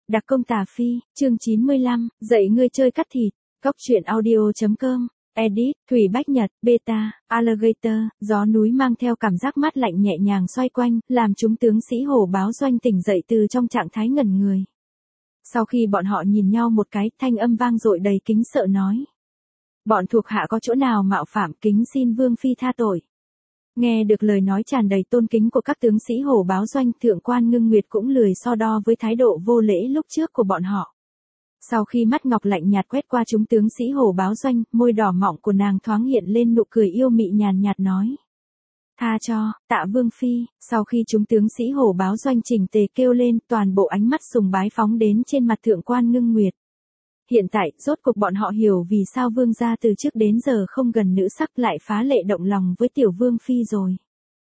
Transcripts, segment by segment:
Đặc công Tà Phi, chương 95, dạy ngươi chơi cắt thịt, Cóc truyện audio.com, edit, Thủy Bách Nhật, beta, alligator, gió núi mang theo cảm giác mát lạnh nhẹ nhàng xoay quanh, làm chúng tướng sĩ hổ báo doanh tỉnh dậy từ trong trạng thái ngẩn người. Sau khi bọn họ nhìn nhau một cái, thanh âm vang dội đầy kính sợ nói. Bọn thuộc hạ có chỗ nào mạo phạm, kính xin Vương Phi tha tội. Nghe được lời nói tràn đầy tôn kính của các tướng sĩ hổ báo doanh, thượng quan Ngưng Nguyệt cũng lười so đo với thái độ vô lễ lúc trước của bọn họ. Sau khi mắt ngọc lạnh nhạt quét qua chúng tướng sĩ hổ báo doanh, môi đỏ mọng của nàng thoáng hiện lên nụ cười yêu mị nhàn nhạt nói. Tha cho, tạ Vương Phi. Sau khi chúng tướng sĩ hổ báo doanh chỉnh tề kêu lên, toàn bộ ánh mắt sùng bái phóng đến trên mặt thượng quan Ngưng Nguyệt. Hiện tại, rốt cuộc bọn họ hiểu vì sao vương gia từ trước đến giờ không gần nữ sắc lại phá lệ động lòng với tiểu Vương Phi rồi.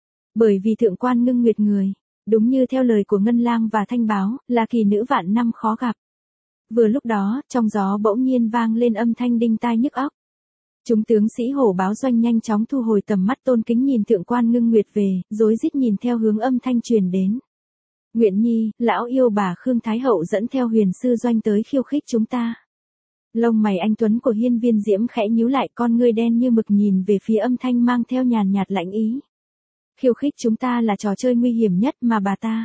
Bởi vì thượng quan Ngưng Nguyệt người, đúng như theo lời của Ngân Lang và Thanh Báo, là kỳ nữ vạn năm khó gặp. Vừa lúc đó, trong gió bỗng nhiên vang lên âm thanh đinh tai nhức óc. Chúng tướng sĩ hổ báo doanh nhanh chóng thu hồi tầm mắt tôn kính nhìn thượng quan Ngưng Nguyệt về, rối rít nhìn theo hướng âm thanh truyền đến. Nguyện nhi, lão yêu bà Khương Thái Hậu dẫn theo huyền sư doanh tới khiêu khích chúng ta. Lông mày anh tuấn của Hiên Viên Diễm khẽ nhíu lại, con ngươi đen như mực nhìn về phía âm thanh mang theo nhàn nhạt lạnh ý. Khiêu khích chúng ta là trò chơi nguy hiểm nhất mà bà ta.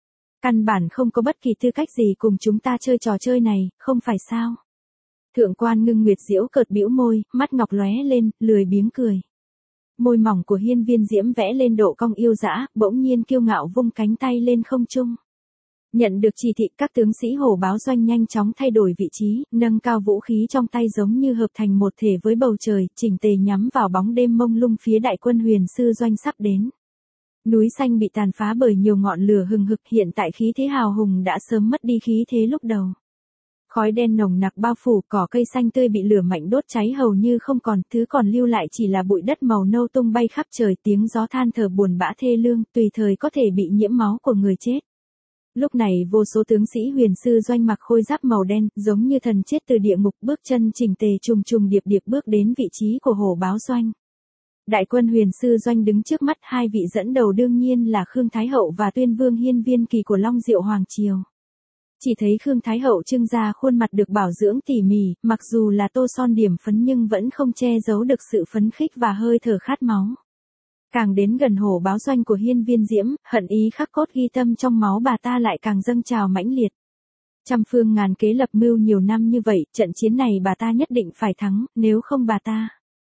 Căn bản không có bất kỳ tư cách gì cùng chúng ta chơi trò chơi này, không phải sao? Thượng quan Ngưng Nguyệt giễu cợt bĩu môi, mắt ngọc lóe lên, lười biếng cười. Môi mỏng của Hiên Viên Diễm vẽ lên độ cong yêu dã, bỗng nhiên kiêu ngạo vung cánh tay lên không trung. Nhận được chỉ thị, các tướng sĩ hổ báo doanh nhanh chóng thay đổi vị trí, nâng cao vũ khí trong tay giống như hợp thành một thể với bầu trời, chỉnh tề nhắm vào bóng đêm mông lung phía đại quân huyền sư doanh sắp đến. Núi xanh bị tàn phá bởi nhiều ngọn lửa hừng hực, hiện tại khí thế hào hùng đã sớm mất đi khí thế lúc đầu. Khói đen nồng nặc bao phủ, cỏ cây xanh tươi bị lửa mạnh đốt cháy hầu như không còn, thứ còn lưu lại chỉ là bụi đất màu nâu tung bay khắp trời, tiếng gió than thở buồn bã thê lương, tùy thời có thể bị nhiễm máu của người chết. Lúc này vô số tướng sĩ huyền sư doanh mặc khôi giáp màu đen, giống như thần chết từ địa ngục, bước chân chỉnh tề trùng trùng điệp điệp bước đến vị trí của hổ báo doanh. Đại quân huyền sư doanh đứng trước mắt, hai vị dẫn đầu đương nhiên là Khương Thái Hậu và Tuyên Vương Hiên Viên Kỳ của Long Diệu Hoàng Triều. Chỉ thấy Khương Thái Hậu trưng ra khuôn mặt được bảo dưỡng tỉ mỉ, mặc dù là tô son điểm phấn nhưng vẫn không che giấu được sự phấn khích và hơi thở khát máu. Càng đến gần hổ báo doanh của Hiên Viên Diễm, hận ý khắc cốt ghi tâm trong máu bà ta lại càng dâng trào mãnh liệt. Trăm phương ngàn kế lập mưu nhiều năm như vậy, trận chiến này bà ta nhất định phải thắng, nếu không bà ta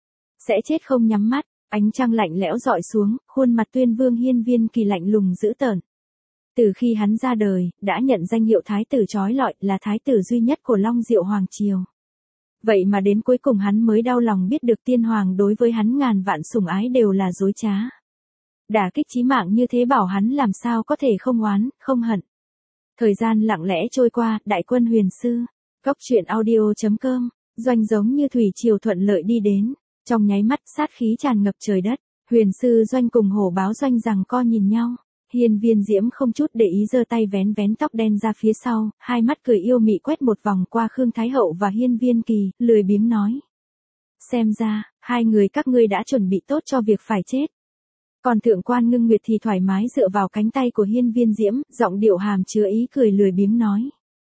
sẽ chết không nhắm mắt. Ánh trăng lạnh lẽo dọi xuống, khuôn mặt Tuyên Vương Hiên Viên Kỳ lạnh lùng dữ tợn. Từ khi hắn ra đời, đã nhận danh hiệu thái tử chói lọi, là thái tử duy nhất của Long Diệu Hoàng Triều. Vậy mà đến cuối cùng hắn mới đau lòng biết được tiên hoàng đối với hắn ngàn vạn sủng ái đều là dối trá. Đả kích chí mạng như thế bảo hắn làm sao có thể không oán, không hận. Thời gian lặng lẽ trôi qua, đại quân huyền sư, Cóc truyện audio.com, doanh giống như thủy triều thuận lợi đi đến. Trong nháy mắt sát khí tràn ngập trời đất, huyền sư doanh cùng hổ báo doanh giằng co nhìn nhau. Hiên Viên Diễm không chút để ý giơ tay vén vén tóc đen ra phía sau, hai mắt cười yêu mị quét một vòng qua Khương Thái Hậu và Hiên Viên Kỳ, lười biếng nói. Xem ra, hai người các ngươi đã chuẩn bị tốt cho việc phải chết. Còn thượng quan Ngưng Nguyệt thì thoải mái dựa vào cánh tay của Hiên Viên Diễm, giọng điệu hàm chứa ý cười lười biếng nói.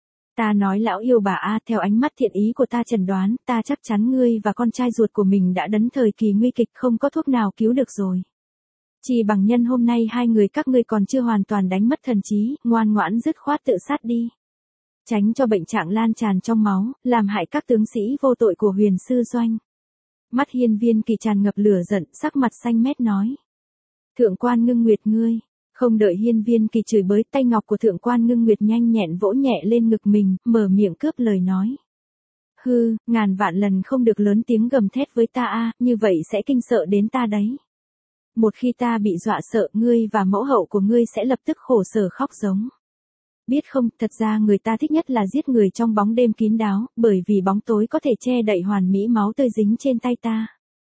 Ta nói lão yêu bà a, theo ánh mắt thiện ý của ta chẩn đoán, ta chắc chắn ngươi và con trai ruột của mình đã đến thời kỳ nguy kịch, không có thuốc nào cứu được rồi. Chỉ bằng nhân hôm nay hai người các ngươi còn chưa hoàn toàn đánh mất thần trí, ngoan ngoãn dứt khoát tự sát đi. Tránh cho bệnh trạng lan tràn trong máu, làm hại các tướng sĩ vô tội của huyền sư doanh. Mắt Hiên Viên Kỳ tràn ngập lửa giận, sắc mặt xanh mét nói. Thượng quan Ngưng Nguyệt ngươi. Không đợi Hiên Viên Kỳ chửi bới, tay ngọc của thượng quan Ngưng Nguyệt nhanh nhẹn vỗ nhẹ lên ngực mình, mở miệng cướp lời nói. Hư, ngàn vạn lần không được lớn tiếng gầm thét với ta a, như vậy sẽ kinh sợ đến ta đấy. Một khi ta bị dọa sợ, ngươi và mẫu hậu của ngươi sẽ lập tức khổ sở khóc giống. Biết không, thật ra người ta thích nhất là giết người trong bóng đêm kín đáo, bởi vì bóng tối có thể che đậy hoàn mỹ máu tươi dính trên tay ta.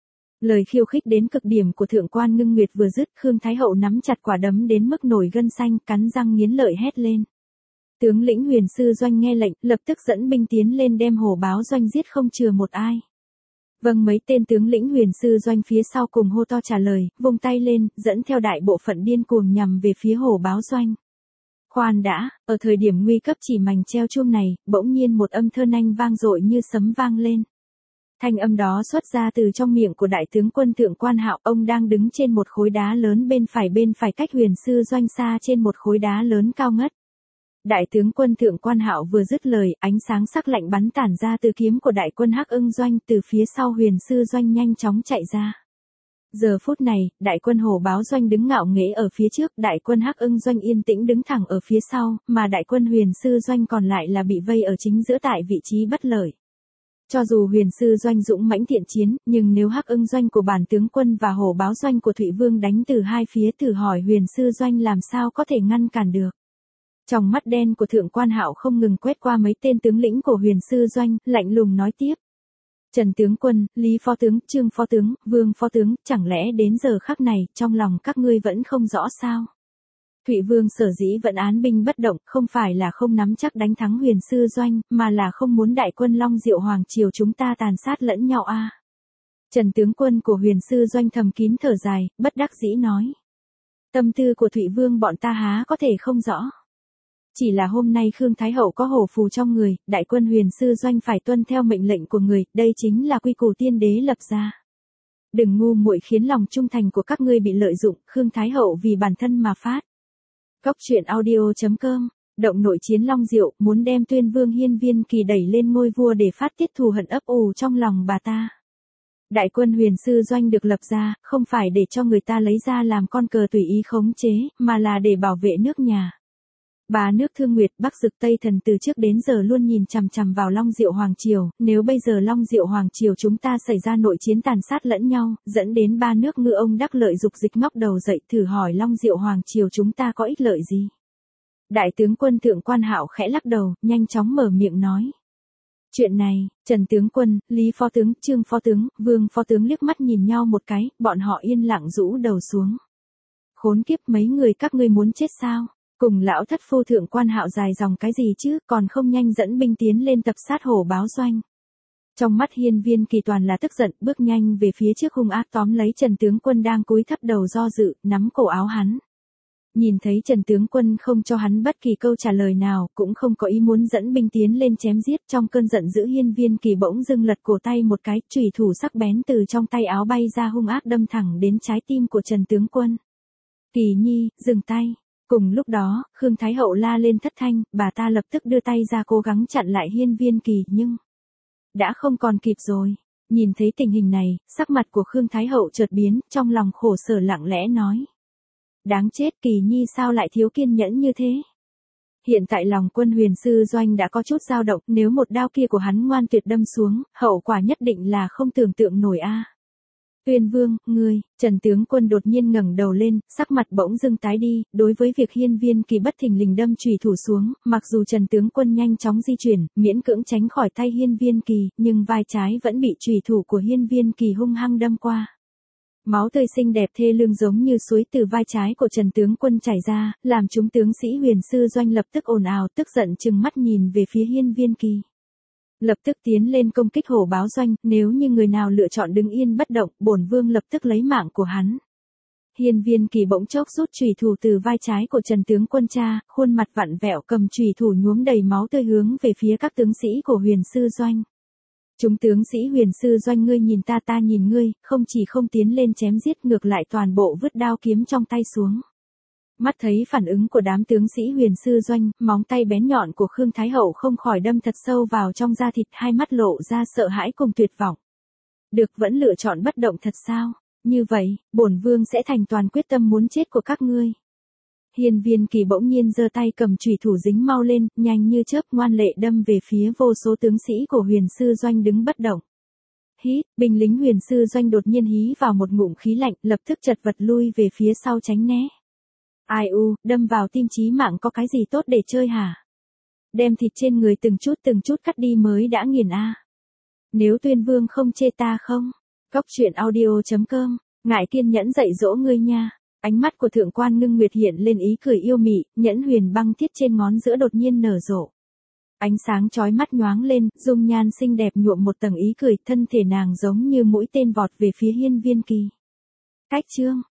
Lời khiêu khích đến cực điểm của thượng quan Ngưng Nguyệt vừa dứt, Khương Thái Hậu nắm chặt quả đấm đến mức nổi gân xanh, cắn răng nghiến lợi hét lên. Tướng lĩnh huyền sư doanh nghe lệnh, lập tức dẫn binh tiến lên đem hổ báo doanh giết không chừa một ai. Vâng, mấy tên tướng lĩnh huyền sư doanh phía sau cùng hô to trả lời, vung tay lên, dẫn theo đại bộ phận điên cuồng nhằm về phía hổ báo doanh. Khoan đã, ở thời điểm nguy cấp chỉ mảnh treo chuông này, bỗng nhiên một âm thơ nanh vang dội như sấm vang lên. Thanh âm đó xuất ra từ trong miệng của đại tướng quân Thượng Quan Hạo, ông đang đứng trên một khối đá lớn bên phải cách Huyền Sư Doanh xa trên một khối đá lớn cao ngất. Đại tướng quân Thượng Quan Hạo vừa dứt lời, ánh sáng sắc lạnh bắn tản ra từ kiếm của đại quân Hắc Ưng Doanh, từ phía sau Huyền Sư Doanh nhanh chóng chạy ra. Giờ phút này, đại quân Hổ Báo Doanh đứng ngạo nghễ ở phía trước, đại quân Hắc Ưng Doanh yên tĩnh đứng thẳng ở phía sau, mà đại quân Huyền Sư Doanh còn lại là bị vây ở chính giữa tại vị trí bất lợi. Cho dù Huyền Sư Doanh dũng mãnh thiện chiến, nhưng nếu Hắc Ưng Doanh của bản tướng quân và Hổ Báo Doanh của Thụy Vương đánh từ hai phía, thử hỏi Huyền Sư Doanh làm sao có thể ngăn cản được. Trong mắt đen của Thượng Quan Hạo không ngừng quét qua mấy tên tướng lĩnh của Huyền Sư Doanh, lạnh lùng nói tiếp. Trần tướng quân, Lý phó tướng, Trương phó tướng, Vương phó tướng, chẳng lẽ đến giờ khắc này, trong lòng các ngươi vẫn không rõ sao? Thụy Vương sở dĩ vẫn án binh bất động, không phải là không nắm chắc đánh thắng Huyền Sư Doanh, mà là không muốn đại quân Long Diệu Hoàng Triều chúng ta tàn sát lẫn nhau a. Trần tướng quân của Huyền Sư Doanh thầm kín thở dài, bất đắc dĩ nói. Tâm tư của Thụy Vương bọn ta há có thể không rõ. Chỉ là hôm nay Khương Thái Hậu có hổ phù trong người, đại quân Huyền Sư Doanh phải tuân theo mệnh lệnh của người, đây chính là quy củ tiên đế lập ra. Đừng ngu muội khiến lòng trung thành của các ngươi bị lợi dụng, Khương Thái Hậu vì bản thân mà phát. Góc truyện audio.com, động nội chiến Long Diệu, muốn đem Tuyên Vương Hiên Viên Kỳ đẩy lên ngôi vua để phát tiết thù hận ấp ủ trong lòng bà ta. Đại quân Huyền Sư Doanh được lập ra, không phải để cho người ta lấy ra làm con cờ tùy ý khống chế, mà là để bảo vệ nước nhà. Ba nước Thương Nguyệt, Bắc Dực, Tây Thần từ trước đến giờ luôn nhìn chằm chằm vào Long Diệu Hoàng Triều, nếu bây giờ Long Diệu Hoàng Triều chúng ta xảy ra nội chiến tàn sát lẫn nhau, dẫn đến ba nước ngư ông đắc lợi dục dịch ngóc đầu dậy, thử hỏi Long Diệu Hoàng Triều chúng ta có ích lợi gì? Đại tướng quân Thượng Quan Hạo khẽ lắc đầu, nhanh chóng mở miệng nói. Chuyện này, Trần tướng quân, Lý phó tướng, Trương phó tướng, Vương phó tướng liếc mắt nhìn nhau một cái, bọn họ yên lặng rũ đầu xuống. Khốn kiếp, mấy người các ngươi muốn chết sao? Cùng lão thất phu Thượng Quan Hạo dài dòng cái gì chứ, còn không nhanh dẫn binh tiến lên tập sát Hổ Báo Doanh. Trong mắt Hiên Viên Kỳ toàn là tức giận, bước nhanh về phía trước hung ác tóm lấy Trần tướng quân đang cúi thấp đầu do dự, nắm cổ áo hắn. Nhìn thấy Trần tướng quân không cho hắn bất kỳ câu trả lời nào, cũng không có ý muốn dẫn binh tiến lên chém giết, trong cơn giận dữ Hiên Viên Kỳ bỗng dưng lật cổ tay một cái, chủy thủ sắc bén từ trong tay áo bay ra hung ác đâm thẳng đến trái tim của Trần tướng quân. Kỳ nhi, dừng tay. Cùng lúc đó, Khương Thái Hậu la lên thất thanh, bà ta lập tức đưa tay ra cố gắng chặn lại Hiên Viên Kỳ, nhưng đã không còn kịp rồi. Nhìn thấy tình hình này, sắc mặt của Khương Thái Hậu chợt biến, trong lòng khổ sở lặng lẽ nói. Đáng chết, Kỳ nhi sao lại thiếu kiên nhẫn như thế? Hiện tại lòng quân Huyền Sư Doanh đã có chút dao động, nếu một đao kia của hắn ngoan tuyệt đâm xuống, hậu quả nhất định là không tưởng tượng nổi a. Tuyên Vương, ngươi, Trần tướng quân đột nhiên ngẩng đầu lên, sắc mặt bỗng dưng tái đi, đối với việc Hiên Viên Kỳ bất thình lình đâm chủy thủ xuống, mặc dù Trần tướng quân nhanh chóng di chuyển, miễn cưỡng tránh khỏi tay Hiên Viên Kỳ, nhưng vai trái vẫn bị chủy thủ của Hiên Viên Kỳ hung hăng đâm qua. Máu tươi xinh đẹp thê lương giống như suối từ vai trái của Trần tướng quân chảy ra, làm chúng tướng sĩ Huyền Sư Doanh lập tức ồn ào, tức giận trừng mắt nhìn về phía Hiên Viên Kỳ. Lập tức tiến lên công kích Hổ Báo Doanh, nếu như người nào lựa chọn đứng yên bất động, bổn vương lập tức lấy mạng của hắn. Hiên Viên Kỳ bỗng chốc rút chủy thủ từ vai trái của Trần tướng quân cha, khuôn mặt vặn vẹo cầm chủy thủ nhuốm đầy máu tươi hướng về phía các tướng sĩ của Huyền Sư Doanh. Chúng tướng sĩ Huyền Sư Doanh, ngươi nhìn ta, ta nhìn ngươi, không chỉ không tiến lên chém giết, ngược lại toàn bộ vứt đao kiếm trong tay xuống. Mắt thấy phản ứng của đám tướng sĩ Huyền Sư Doanh, móng tay bén nhọn của Khương Thái Hậu không khỏi đâm thật sâu vào trong da thịt, hai mắt lộ ra sợ hãi cùng tuyệt vọng. Được, vẫn lựa chọn bất động thật sao? Như vậy, bổn vương sẽ thành toàn quyết tâm muốn chết của các ngươi. Hiên Viên Kỳ bỗng nhiên giơ tay cầm chủy thủ dính mau lên, nhanh như chớp ngoan lệ đâm về phía vô số tướng sĩ của Huyền Sư Doanh đứng bất động. Hít, binh lính Huyền Sư Doanh đột nhiên hí vào một ngụm khí lạnh, lập tức chật vật lui về phía sau tránh né. Ai u, đâm vào tim chí mạng có cái gì tốt để chơi hả? Đem thịt trên người từng chút cắt đi mới đã nghiền a. Nếu Tuyên Vương không chê ta không? Góc truyện audio.com, ngại kiên nhẫn dạy dỗ ngươi nha. Ánh mắt của Thượng Quan Ngưng Nguyệt hiện lên ý cười yêu mị, nhẫn huyền băng thiết trên ngón giữa đột nhiên nở rộ. Ánh sáng chói mắt nhoáng lên, dung nhan xinh đẹp nhuộm một tầng ý cười, thân thể nàng giống như mũi tên vọt về phía Hiên Viên Kỳ. Cách chương